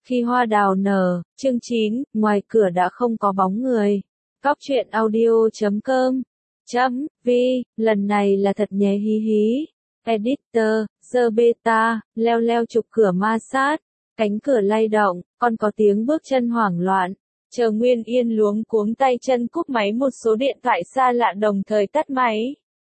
Khi hoa đào nở, chương 9, ngoài cửa đã không có bóng người. Góc truyện audio.com.vi, lần này là thật nhé hí hí. Editor, The Beta, leo leo chụp cửa ma sát. Cánh cửa lay động, còn có tiếng bước chân hoảng loạn. Chờ Nguyên Yên luống cuống tay chân cúp máy một số điện thoại xa lạ đồng thời tắt máy.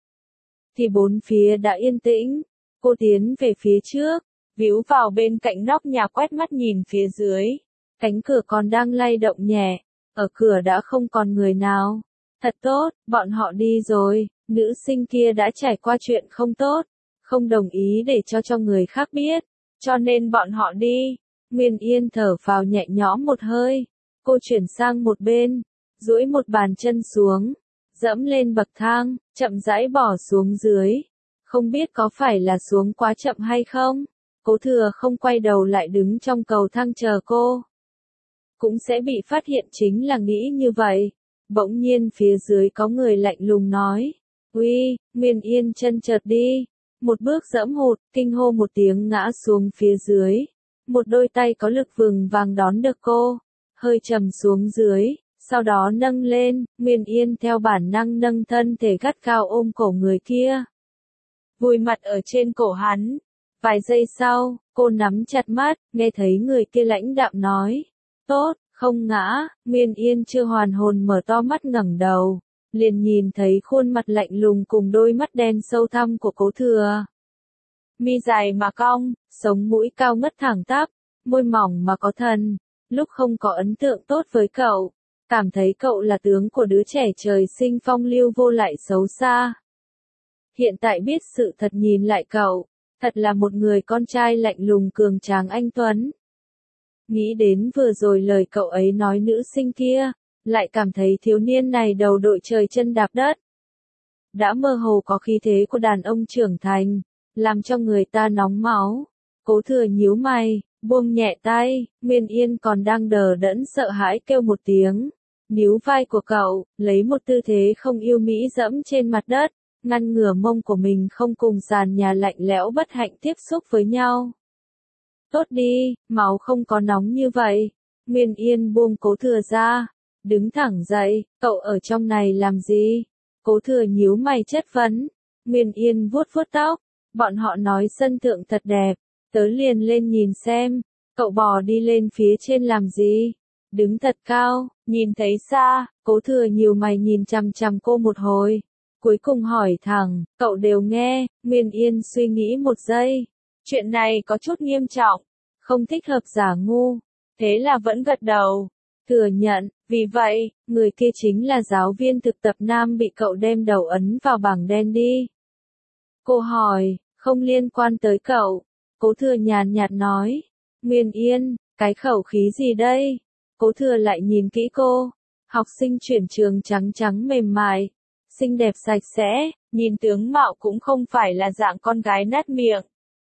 Thì bốn phía đã yên tĩnh. Cô tiến về phía trước, víu vào bên cạnh nóc nhà quét mắt nhìn phía dưới. Cánh cửa còn đang lay động nhẹ, ở cửa đã không còn người nào. Thật tốt, bọn họ đi rồi, nữ sinh kia đã trải qua chuyện không tốt, không đồng ý để cho người khác biết, cho nên bọn họ đi. Nguyên Yên thở phào nhẹ nhõm một hơi, cô chuyển sang một bên, duỗi một bàn chân xuống, dẫm lên bậc thang, chậm rãi bỏ xuống dưới. Không biết có phải là xuống quá chậm hay không? Cố Thừa không quay đầu lại đứng trong cầu thang chờ cô. Cũng sẽ bị phát hiện chính là nghĩ như vậy. Bỗng nhiên phía dưới có người lạnh lùng nói. Uy, Nguyên Yên chân chợt đi. Một bước dẫm hụt, kinh hô một tiếng ngã xuống phía dưới. Một đôi tay có lực vừng vàng đón được cô. Hơi trầm xuống dưới, sau đó nâng lên, Nguyên Yên theo bản năng nâng thân thể gắt cao ôm cổ người kia. Vùi mặt ở trên cổ hắn. Vài giây sau, cô nắm chặt mắt, nghe thấy người kia lãnh đạm nói. Tốt, không ngã. Nguyên Yên chưa hoàn hồn mở to mắt ngẩng đầu, liền nhìn thấy khuôn mặt lạnh lùng cùng đôi mắt đen sâu thẳm của Cố Thừa. Mi dài mà cong, sống mũi cao ngất thẳng tắp, môi mỏng mà có thần. Lúc không có ấn tượng tốt với cậu, cảm thấy cậu là tướng của đứa trẻ trời sinh phong lưu vô lại xấu xa. Hiện tại biết sự thật nhìn lại cậu, thật là một người con trai lạnh lùng cường tráng anh tuấn. Nghĩ đến vừa rồi lời cậu ấy nói nữ sinh kia, lại cảm thấy thiếu niên này đầu đội trời chân đạp đất. Đã mơ hồ có khí thế của đàn ông trưởng thành, làm cho người ta nóng máu. Cố Thừa nhíu mày, buông nhẹ tay, Nguyên Yên còn đang đờ đẫn sợ hãi kêu một tiếng. Níu vai của cậu, lấy một tư thế không yêu mỹ dẫm trên mặt đất, ngăn ngừa mông của mình không cùng sàn nhà lạnh lẽo bất hạnh tiếp xúc với nhau. Tốt đi, máu không có nóng như vậy. Nguyên Yên buông Cố Thừa ra, đứng thẳng dậy, cậu ở trong này làm gì? Cố Thừa nhíu mày chất vấn. Nguyên Yên vuốt vuốt tóc, bọn họ nói sân thượng thật đẹp, tớ liền lên nhìn xem. Cậu bò đi lên phía trên làm gì? Đứng thật cao, nhìn thấy xa. Cố Thừa nhíu mày nhìn chằm chằm cô một hồi, cuối cùng hỏi thẳng, cậu đều nghe. Nguyên Yên suy nghĩ một giây, chuyện này có chút nghiêm trọng, không thích hợp giả ngu, thế là vẫn gật đầu, thừa nhận. Vì vậy, người kia chính là giáo viên thực tập nam bị cậu đem đầu ấn vào bảng đen đi. Cô hỏi, không liên quan tới cậu. Cố Thừa nhàn nhạt nói. Nguyên Yên, cái khẩu khí gì đây? Cố Thừa lại nhìn kỹ cô. Học sinh chuyển trường trắng trắng mềm mại, xinh đẹp sạch sẽ, nhìn tướng mạo cũng không phải là dạng con gái nát miệng.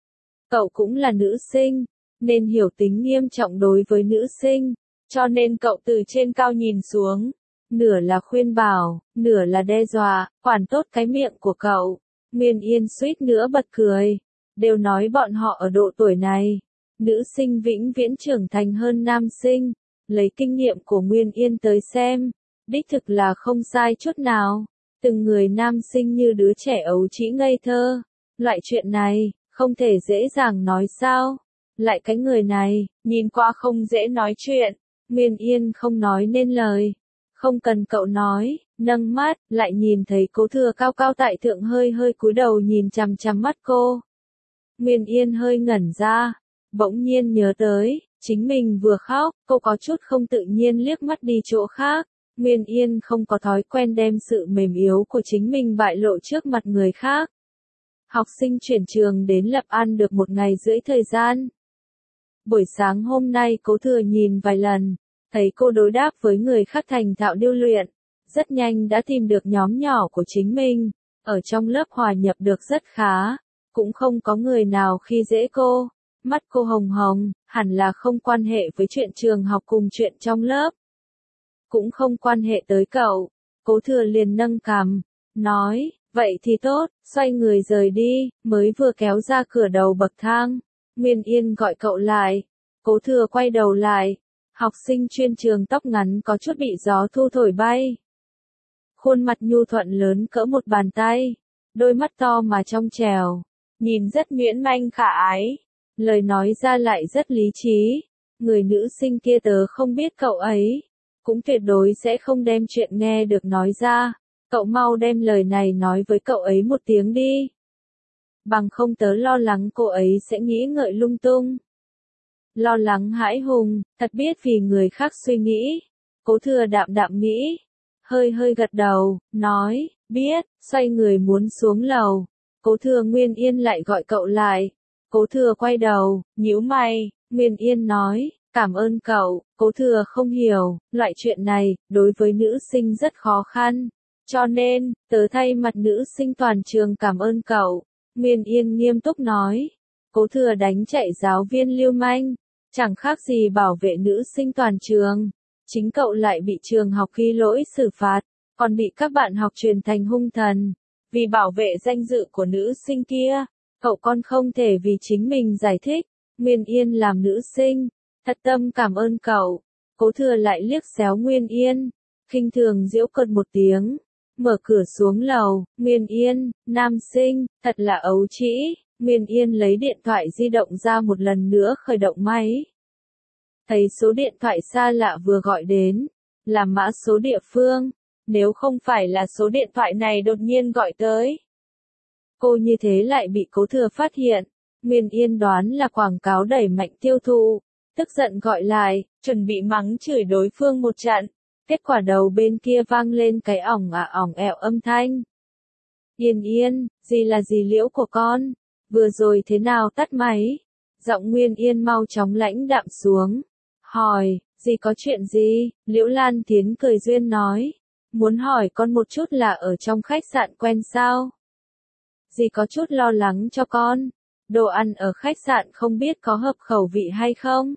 Cậu cũng là nữ sinh, nên hiểu tính nghiêm trọng đối với nữ sinh, cho nên cậu từ trên cao nhìn xuống, nửa là khuyên bảo, nửa là đe dọa, quản tốt cái miệng của cậu. Nguyên Yên suýt nữa bật cười, đều nói bọn họ ở độ tuổi này, nữ sinh vĩnh viễn trưởng thành hơn nam sinh, lấy kinh nghiệm của Nguyên Yên tới xem, đích thực là không sai chút nào. Từng người nam sinh như đứa trẻ ấu trĩ ngây thơ, loại chuyện này, không thể dễ dàng nói sao. Lại cái người này, nhìn qua không dễ nói chuyện. Nguyên Yên không nói nên lời. Không cần cậu nói, nâng mắt, lại nhìn thấy Cố Thừa cao cao tại thượng hơi hơi cúi đầu nhìn chằm chằm mắt cô. Nguyên Yên hơi ngẩn ra, bỗng nhiên nhớ tới, chính mình vừa khóc, cô có chút không tự nhiên liếc mắt đi chỗ khác. Nguyên Yên không có thói quen đem sự mềm yếu của chính mình bại lộ trước mặt người khác. Học sinh chuyển trường đến Lập An được 1 ngày rưỡi thời gian. Buổi sáng hôm nay Cố Thừa nhìn vài lần, thấy cô đối đáp với người khác thành thạo điêu luyện, rất nhanh đã tìm được nhóm nhỏ của chính mình, ở trong lớp hòa nhập được rất khá, cũng không có người nào khi dễ cô. Mắt cô hồng hồng, hẳn là không quan hệ với chuyện trường học cùng chuyện trong lớp. Cũng không quan hệ tới cậu. Cố Thừa liền nâng cằm, nói, vậy thì tốt, xoay người rời đi, mới vừa kéo ra cửa đầu bậc thang. Nguyên Yên gọi cậu lại, Cố Thừa quay đầu lại, học sinh chuyên trường tóc ngắn có chút bị gió thu thổi bay. Khuôn mặt nhu thuận lớn cỡ một bàn tay, đôi mắt to mà trong trẻo, nhìn rất nhuyễn manh khả ái, lời nói ra lại rất lý trí. Người nữ sinh kia tớ không biết cậu ấy, cũng tuyệt đối sẽ không đem chuyện nghe được nói ra, cậu mau đem lời này nói với cậu ấy một tiếng đi. Bằng không tớ lo lắng cô ấy sẽ nghĩ ngợi lung tung. Lo lắng hãi hùng, thật biết vì người khác suy nghĩ. Cố Thừa đạm đạm nghĩ, hơi hơi gật đầu, nói, biết, xoay người muốn xuống lầu. Cố Thừa Nguyên Yên lại gọi cậu lại. Cố Thừa quay đầu, nhíu mày, Nguyên Yên nói, cảm ơn cậu. Cố Thừa không hiểu, loại chuyện này, đối với nữ sinh rất khó khăn. Cho nên, tớ thay mặt nữ sinh toàn trường cảm ơn cậu. Nguyên Yên nghiêm túc nói. Cố Thừa đánh chạy giáo viên lưu manh, chẳng khác gì bảo vệ nữ sinh toàn trường. Chính cậu lại bị trường học ghi lỗi xử phạt, còn bị các bạn học truyền thành hung thần. Vì bảo vệ danh dự của nữ sinh kia, cậu con không thể vì chính mình giải thích. Nguyên Yên làm nữ sinh, thật tâm cảm ơn cậu. Cố Thừa lại liếc xéo Nguyên Yên, khinh thường giễu cợt một tiếng, mở cửa xuống lầu. Nguyên Yên, nam sinh, thật là ấu trĩ. Nguyên Yên lấy điện thoại di động ra một lần nữa khởi động máy. Thấy số điện thoại xa lạ vừa gọi đến, là mã số địa phương, nếu không phải là số điện thoại này đột nhiên gọi tới. Cô như thế lại bị Cố Thừa phát hiện, Nguyên Yên đoán là quảng cáo đẩy mạnh tiêu thụ, tức giận gọi lại, chuẩn bị mắng chửi đối phương một trận, kết quả đầu bên kia vang lên cái ỏng ẹo âm thanh. Yên Yên, gì là gì liễu của con, vừa rồi thế nào tắt máy? Giọng Nguyên Yên mau chóng lãnh đạm xuống, hỏi, gì có chuyện gì? Liễu Lan Tiến cười duyên nói, muốn hỏi con một chút là ở trong khách sạn quen sao? Dì có chút lo lắng cho con, đồ ăn ở khách sạn không biết có hợp khẩu vị hay không?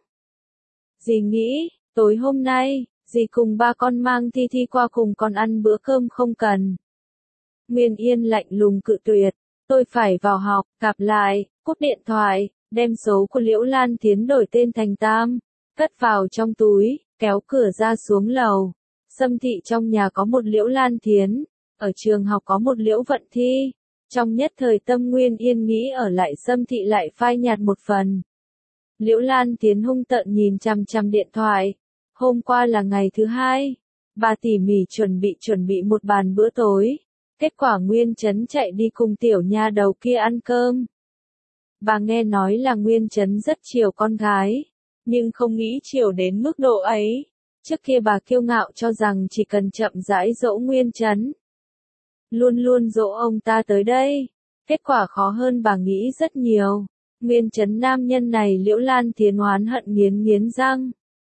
Dì nghĩ, tối hôm nay, dì cùng ba con mang Thi Thi qua cùng con ăn bữa cơm không cần. Nguyên Yên lạnh lùng cự tuyệt, tôi phải vào học, gặp lại, cúp điện thoại, đem số của Liễu Lan Tiến đổi tên thành Tam, cất vào trong túi, kéo cửa ra xuống lầu. Sâm Thị trong nhà có một Liễu Lan Tiến, ở trường học có một Liễu Vận Thi. Trong nhất thời tâm Nguyên Yên nghĩ ở lại Sâm Thị lại phai nhạt một phần. Liễu Lan Tiến hung tợn nhìn chằm chằm điện thoại. Hôm qua là ngày thứ hai, bà tỉ mỉ chuẩn bị một bàn bữa tối. Kết quả Nguyên Trấn chạy đi cùng tiểu nha đầu kia ăn cơm. Bà nghe nói là Nguyên Trấn rất chiều con gái, nhưng không nghĩ chiều đến mức độ ấy. Trước kia bà kiêu ngạo cho rằng chỉ cần chậm rãi dỗ Nguyên Trấn, luôn luôn dỗ ông ta tới đây. Kết quả khó hơn bà nghĩ rất nhiều. Nguyên Trấn nam nhân này Liễu Lan Tiến oán hận nghiến răng.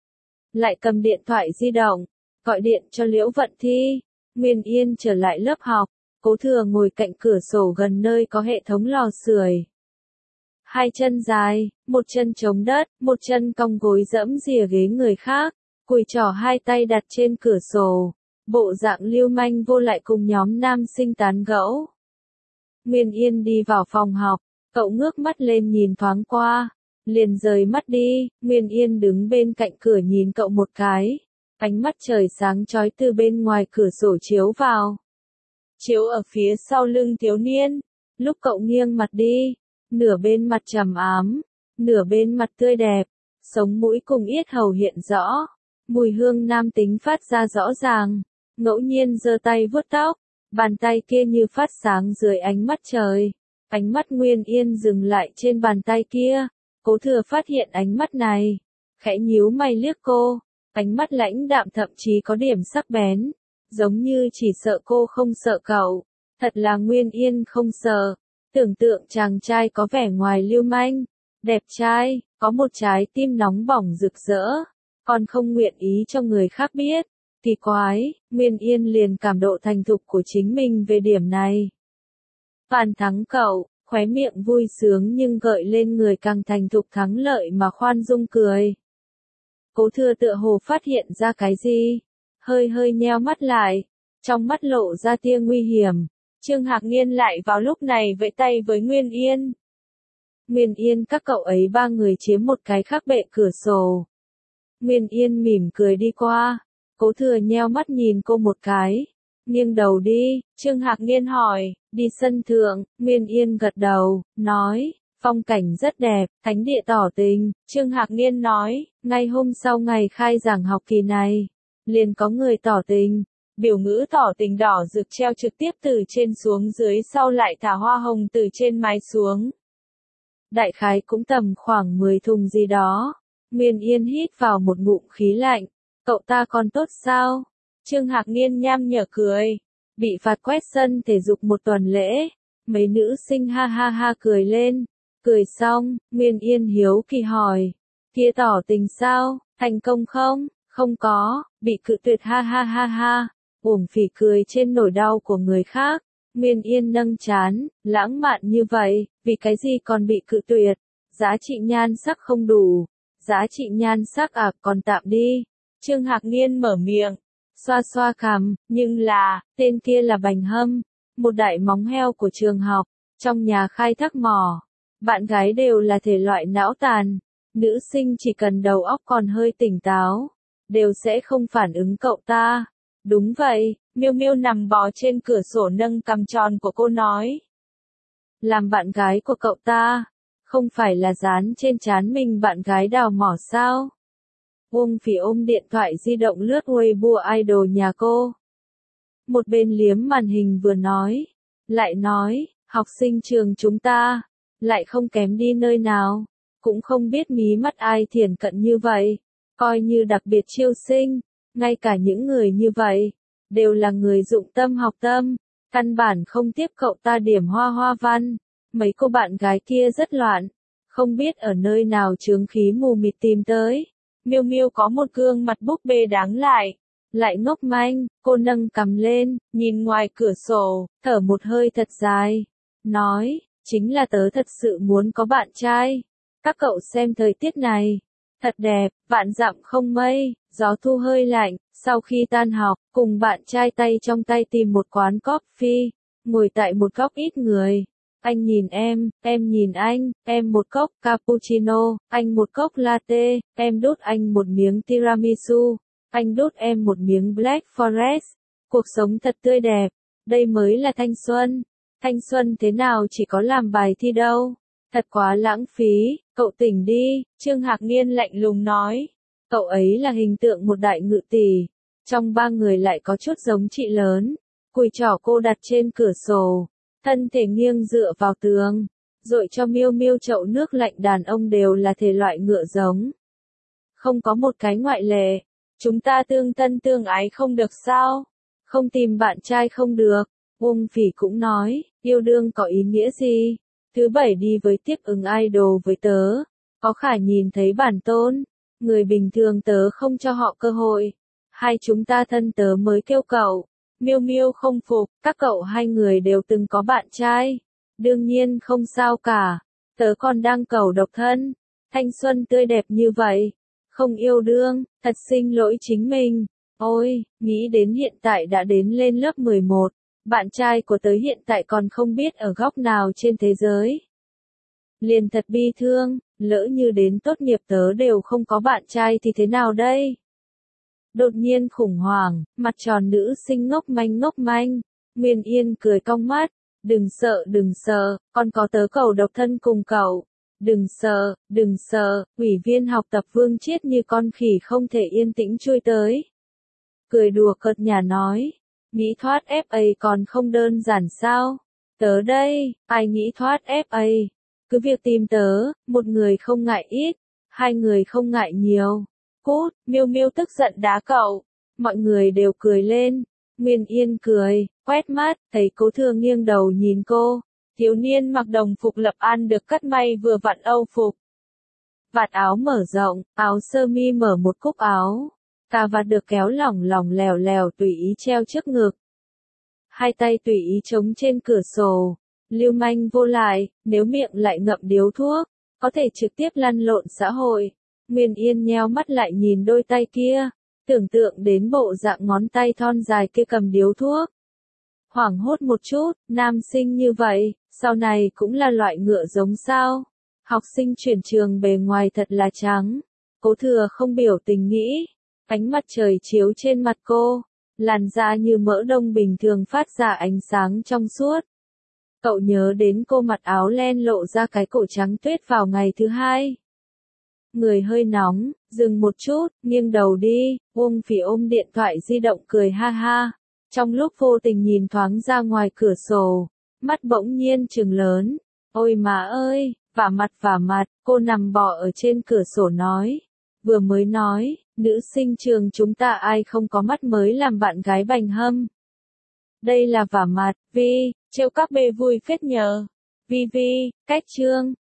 Lại cầm điện thoại di động, gọi điện cho Liễu Vận Thi. Nguyên Yên trở lại lớp học, Cố Thừa ngồi cạnh cửa sổ gần nơi có hệ thống lò sưởi. Hai chân dài, một chân chống đất, một chân cong gối dẫm rìa ghế người khác, cùi trỏ hai tay đặt trên cửa sổ. Bộ dạng lưu manh vô lại cùng nhóm nam sinh tán gẫu. Nguyên Yên đi vào phòng học, cậu ngước mắt lên nhìn thoáng qua, liền rời mắt đi. Nguyên Yên đứng bên cạnh cửa nhìn cậu một cái, ánh mắt trời sáng chói từ bên ngoài cửa sổ chiếu vào. Chiếu ở phía sau lưng thiếu niên, lúc cậu nghiêng mặt đi, nửa bên mặt trầm ám, nửa bên mặt tươi đẹp, sống mũi cùng yết hầu hiện rõ, mùi hương nam tính phát ra rõ ràng. Ngẫu nhiên giơ tay vuốt tóc, bàn tay kia như phát sáng dưới ánh mắt trời. Ánh mắt Nguyên Yên dừng lại trên bàn tay kia. Cố Thừa phát hiện ánh mắt này, khẽ nhíu mày liếc cô. Ánh mắt lãnh đạm thậm chí có điểm sắc bén, giống như chỉ sợ cô không sợ cậu. Thật là Nguyên Yên không sợ. Tưởng tượng chàng trai có vẻ ngoài lưu manh, đẹp trai, có một trái tim nóng bỏng rực rỡ, còn không nguyện ý cho người khác biết. Kỳ quái, Nguyên Yên liền cảm độ thành thục của chính mình về điểm này. Bàn thắng cậu, khóe miệng vui sướng nhưng gợi lên người càng thành thục thắng lợi mà khoan dung cười. Cố Thừa tựa hồ phát hiện ra cái gì, hơi nheo mắt lại, trong mắt lộ ra tia nguy hiểm. Trương Hạc Niên lại vào lúc này vẫy tay với Nguyên Yên. Nguyên Yên các cậu ấy ba người chiếm một cái khác bệ cửa sổ. Nguyên Yên mỉm cười đi qua, Cố Thừa nheo mắt nhìn cô một cái, nghiêng đầu đi, Trương Hạc Niên hỏi, đi sân thượng, Nguyên Yên gật đầu, nói, phong cảnh rất đẹp, thánh địa tỏ tình, Trương Hạc Niên nói, ngay hôm sau ngày khai giảng học kỳ này, liền có người tỏ tình. Biểu ngữ tỏ tình đỏ rực treo trực tiếp từ trên xuống dưới sau lại thả hoa hồng từ trên mái xuống. Đại khái cũng tầm khoảng 10 thùng gì đó. Nguyên Yên hít vào một ngụm khí lạnh. Cậu ta còn tốt sao? Trương Hạc Niên nham nhở cười. Bị phạt quét sân thể dục một tuần lễ. Mấy nữ sinh ha ha ha cười lên. Cười xong, Nguyên Yên hiếu kỳ hỏi. Kia tỏ tình sao? Thành công không? Không có, bị cự tuyệt ha ha ha ha. Uổng phí cười trên nỗi đau của người khác. Nguyên Yên nâng trán, lãng mạn như vậy, vì cái gì còn bị cự tuyệt? Giá trị nhan sắc không đủ. Giá trị nhan sắc à, còn tạm đi. Trương Hạc Niên mở miệng, xoa xoa cằm, nhưng là, tên kia là Bành Hâm, một đại móng heo của trường học, trong nhà khai thác mỏ. Bạn gái đều là thể loại não tàn. Nữ sinh chỉ cần đầu óc còn hơi tỉnh táo, đều sẽ không phản ứng cậu ta. Đúng vậy, Miêu Miêu nằm bò trên cửa sổ nâng cằm tròn của cô nói. Làm bạn gái của cậu ta, không phải là dán trên trán mình bạn gái đào mỏ sao? Uông Phỉ ôm điện thoại di động lướt Weibo idol nhà cô. Một bên liếm màn hình vừa nói, lại nói, học sinh trường chúng ta, lại không kém đi nơi nào, cũng không biết mí mắt ai thiển cận như vậy, coi như đặc biệt chiêu sinh, ngay cả những người như vậy, đều là người dụng tâm học tâm, căn bản không tiếp cậu ta điểm hoa hoa văn. Mấy cô bạn gái kia rất loạn, không biết ở nơi nào chướng khí mù mịt tìm tới. Miêu Miêu có một gương mặt búp bê đáng lại ngốc manh, cô nâng cằm lên, nhìn ngoài cửa sổ, thở một hơi thật dài, nói, chính là tớ thật sự muốn có bạn trai. Các cậu xem thời tiết này, thật đẹp, vạn dặm không mây, gió thu hơi lạnh, sau khi tan học, cùng bạn trai tay trong tay tìm một quán coffee, ngồi tại một góc ít người. Anh nhìn em nhìn anh, em một cốc cappuccino, anh một cốc latte, em đút anh một miếng tiramisu, anh đút em một miếng Black Forest. Cuộc sống thật tươi đẹp, đây mới là thanh xuân. Thanh xuân thế nào chỉ có làm bài thi đâu. Thật quá lãng phí, cậu tỉnh đi, Trương Hạc Niên lạnh lùng nói. Cậu ấy là hình tượng một đại ngự tỷ, trong ba người lại có chút giống chị lớn. Cùi trỏ cô đặt trên cửa sổ, thân thể nghiêng dựa vào tường, dội cho Miêu Miêu chậu nước lạnh. Đàn ông đều là thể loại ngựa giống, không có một cái ngoại lệ. Chúng ta tương thân tương ái không được sao? Không tìm bạn trai không được. Uông Phỉ cũng nói, yêu đương có ý nghĩa gì? Thứ bảy đi với tiếp ứng idol với tớ, có khả nhìn thấy bản tôn. Người bình thường tớ không cho họ cơ hội. Hai chúng ta thân tớ mới kêu cậu. Miêu Miêu không phục, các cậu hai người đều từng có bạn trai. Đương nhiên không sao cả. Tớ còn đang cầu độc thân. Thanh xuân tươi đẹp như vậy. Không yêu đương, thật xin lỗi chính mình. Ôi, nghĩ đến hiện tại đã đến lên lớp 11. Bạn trai của tớ hiện tại còn không biết ở góc nào trên thế giới. Liền thật bi thương, lỡ như đến tốt nghiệp tớ đều không có bạn trai thì thế nào đây? Đột nhiên khủng hoảng, mặt tròn nữ sinh ngốc manh. Nguyên Yên cười cong mắt, đừng sợ, con có tớ cầu độc thân cùng cậu. Đừng sợ, ủy viên học tập Vương Chiết như con khỉ không thể yên tĩnh chui tới. Cười đùa cợt nhả nói, nghĩ thoát FA còn không đơn giản sao? Tớ đây, ai nghĩ thoát FA? Cứ việc tìm tớ, một người không ngại ít, hai người không ngại nhiều. Cút, Miêu Miêu tức giận đá cậu. Mọi người đều cười lên. Nguyên Yên cười, quét mắt, thấy Cố Thừa nghiêng đầu nhìn cô. Thiếu niên mặc đồng phục Lập An được cắt may vừa vặn Âu phục. Vạt áo mở rộng, áo sơ mi mở một cúc áo. Cà vạt được kéo lỏng lỏng lèo lèo tùy ý treo trước ngực. Hai tay tùy ý chống trên cửa sổ. Lưu manh vô lại, nếu miệng lại ngậm điếu thuốc, có thể trực tiếp lăn lộn xã hội. Nguyên Yên nheo mắt lại nhìn đôi tay kia, tưởng tượng đến bộ dạng ngón tay thon dài kia cầm điếu thuốc. Hoảng hốt một chút, nam sinh như vậy, sau này cũng là loại ngựa giống sao? Học sinh chuyển trường bề ngoài thật là trắng. Cố Thừa không biểu tình nghĩ. Ánh mặt trời chiếu trên mặt cô. Làn da như mỡ đông bình thường phát ra ánh sáng trong suốt. Cậu nhớ đến cô mặc áo len lộ ra cái cổ trắng tuyết vào ngày thứ hai. Người hơi nóng, dừng một chút, nghiêng đầu đi, Uông Phỉ ôm điện thoại di động cười ha ha. Trong lúc vô tình nhìn thoáng ra ngoài cửa sổ, mắt bỗng nhiên trừng lớn. Ôi má ơi, vả mặt, cô nằm bò ở trên cửa sổ nói. Vừa mới nói, nữ sinh trường chúng ta ai không có mắt mới làm bạn gái bành hâm. Đây là vả mặt, Vi, trêu các bê vui phết nhờ. Vi, cách chương.